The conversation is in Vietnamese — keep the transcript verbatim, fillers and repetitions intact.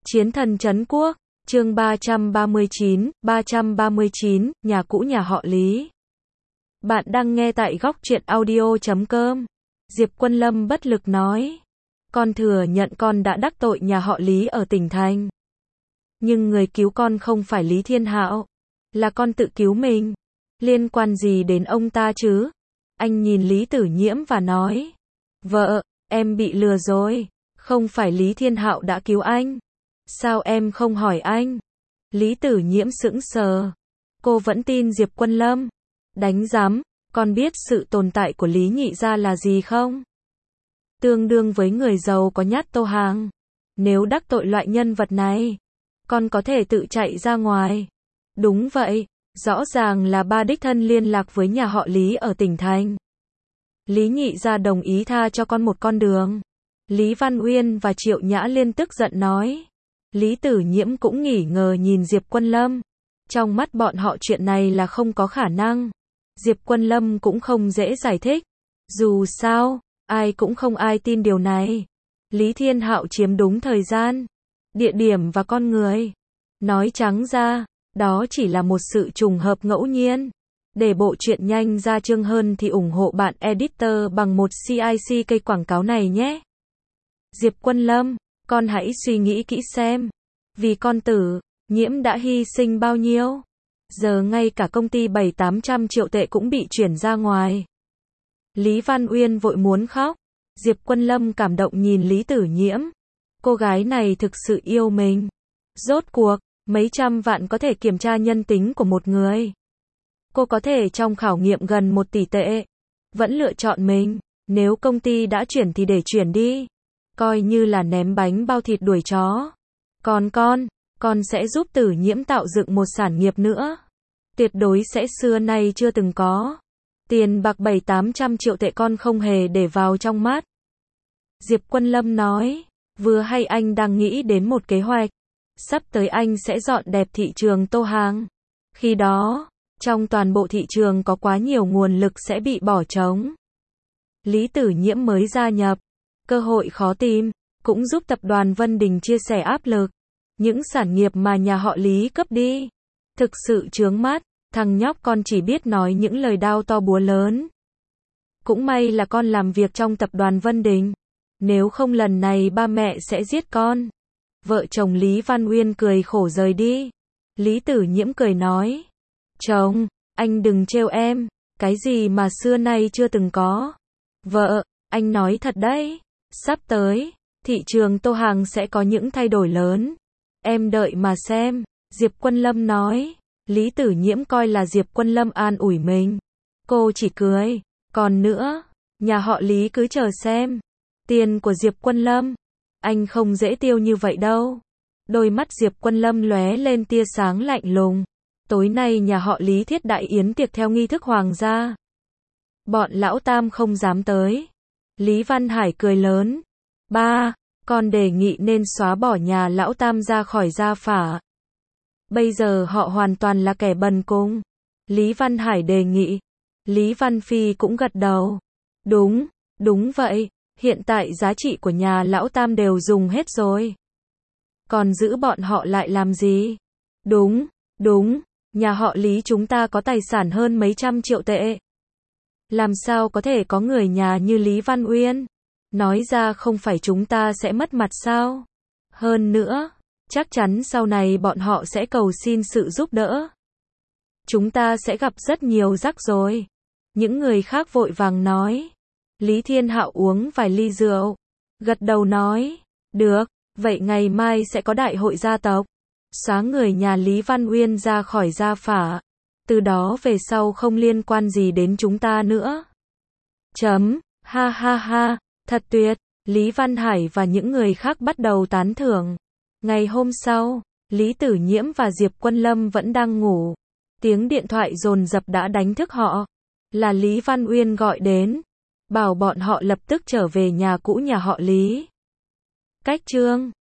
Chiến thần trấn quốc, chương ba trăm ba mươi chín, ba trăm ba mươi chín, nhà cũ nhà họ Lý. Bạn đang nghe tại góc truyện audio chấm com. Diệp Quân Lâm bất lực nói. Con thừa nhận con đã đắc tội nhà họ Lý ở tỉnh thành. Nhưng người cứu con không phải Lý Thiên Hạo. Là con tự cứu mình. Liên quan gì đến ông ta chứ? Anh nhìn Lý Tử Nhiễm và nói. Vợ, em bị lừa rồi. Không phải Lý Thiên Hạo đã cứu anh. Sao em không hỏi anh? Lý Tử Nhiễm sững sờ. Cô vẫn tin Diệp Quân Lâm. Đánh giám, con biết sự tồn tại của Lý Nhị gia là gì không? Tương đương với người giàu có nhát tô hàng. Nếu đắc tội loại nhân vật này, con có thể tự chạy ra ngoài. Đúng vậy, rõ ràng là ba đích thân liên lạc với nhà họ Lý ở tỉnh thành. Lý Nhị gia đồng ý tha cho con một con đường. Lý Văn Uyên và Triệu Nhã Liên tức giận nói. Lý Tử Nhiễm cũng nghỉ ngờ nhìn Diệp Quân Lâm. Trong mắt bọn họ chuyện này là không có khả năng. Diệp Quân Lâm cũng không dễ giải thích. Dù sao, ai cũng không ai tin điều này. Lý Thiên Hạo chiếm đúng thời gian, địa điểm và con người. Nói trắng ra, đó chỉ là một sự trùng hợp ngẫu nhiên. Để bộ truyện nhanh ra chương hơn thì ủng hộ bạn editor bằng một xê i xê cây quảng cáo này nhé. Diệp Quân Lâm, con hãy suy nghĩ kỹ xem. Vì con Tử Nhiễm đã hy sinh bao nhiêu? Giờ ngay cả công ty bảy tám trăm triệu tệ cũng bị chuyển ra ngoài. Lý Văn Uyên vội muốn khóc. Diệp Quân Lâm cảm động nhìn Lý Tử Nhiễm. Cô gái này thực sự yêu mình. Rốt cuộc, mấy trăm vạn có thể kiểm tra nhân tính của một người. Cô có thể trong khảo nghiệm gần một tỷ tệ. Vẫn lựa chọn mình. Nếu công ty đã chuyển thì để chuyển đi. Coi như là ném bánh bao thịt đuổi chó. Còn con, con sẽ giúp Tử Nhiễm tạo dựng một sản nghiệp nữa. Tuyệt đối sẽ xưa nay chưa từng có. Tiền bạc bảy tám trăm triệu tệ con không hề để vào trong mắt. Diệp Quân Lâm nói. Vừa hay anh đang nghĩ đến một kế hoạch. Sắp tới anh sẽ dọn đẹp thị trường tô hàng. Khi đó, trong toàn bộ thị trường có quá nhiều nguồn lực sẽ bị bỏ trống. Lý Tử Nhiễm mới gia nhập. Cơ hội khó tìm, cũng giúp tập đoàn Vân Đình chia sẻ áp lực. Những sản nghiệp mà nhà họ Lý cấp đi. Thực sự chướng mắt, thằng nhóc con chỉ biết nói những lời đao to búa lớn. Cũng may là con làm việc trong tập đoàn Vân Đình. Nếu không lần này ba mẹ sẽ giết con. Vợ chồng Lý Văn Uyên cười khổ rời đi. Lý Tử Nhiễm cười nói. Chồng, anh đừng trêu em. Cái gì mà xưa nay chưa từng có. Vợ, anh nói thật đấy. Sắp tới, thị trường tô hàng sẽ có những thay đổi lớn. Em đợi mà xem. Diệp Quân Lâm nói. Lý Tử Nhiễm coi là Diệp Quân Lâm an ủi mình. Cô chỉ cười. Còn nữa, nhà họ Lý cứ chờ xem. Tiền của Diệp Quân Lâm, anh không dễ tiêu như vậy đâu. Đôi mắt Diệp Quân Lâm lóe lên tia sáng lạnh lùng. Tối nay nhà họ Lý thiết đại yến tiệc theo nghi thức hoàng gia. Bọn lão tam không dám tới. Lý Văn Hải cười lớn. Ba, con đề nghị nên xóa bỏ nhà lão tam ra khỏi gia phả. Bây giờ họ hoàn toàn là kẻ bần cùng. Lý Văn Hải đề nghị. Lý Văn Phi cũng gật đầu. Đúng, đúng vậy. Hiện tại giá trị của nhà lão tam đều dùng hết rồi. Còn giữ bọn họ lại làm gì? Đúng, đúng. Nhà họ Lý chúng ta có tài sản hơn mấy trăm triệu tệ. Làm sao có thể có người nhà như Lý Văn Uyên? Nói ra không phải chúng ta sẽ mất mặt sao? Hơn nữa, chắc chắn sau này bọn họ sẽ cầu xin sự giúp đỡ. Chúng ta sẽ gặp rất nhiều rắc rối. Những người khác vội vàng nói. Lý Thiên Hạo uống vài ly rượu. Gật đầu nói. Được, vậy ngày mai sẽ có đại hội gia tộc. Xóa người nhà Lý Văn Uyên ra khỏi gia phả. Từ đó về sau không liên quan gì đến chúng ta nữa. Chấm, ha ha ha, thật tuyệt. Lý Văn Hải và những người khác bắt đầu tán thưởng. Ngày hôm sau, Lý Tử Nhiễm và Diệp Quân Lâm vẫn đang ngủ. Tiếng điện thoại dồn dập đã đánh thức họ. Là Lý Văn Uyên gọi đến. Bảo bọn họ lập tức trở về nhà cũ nhà họ Lý. Cách chương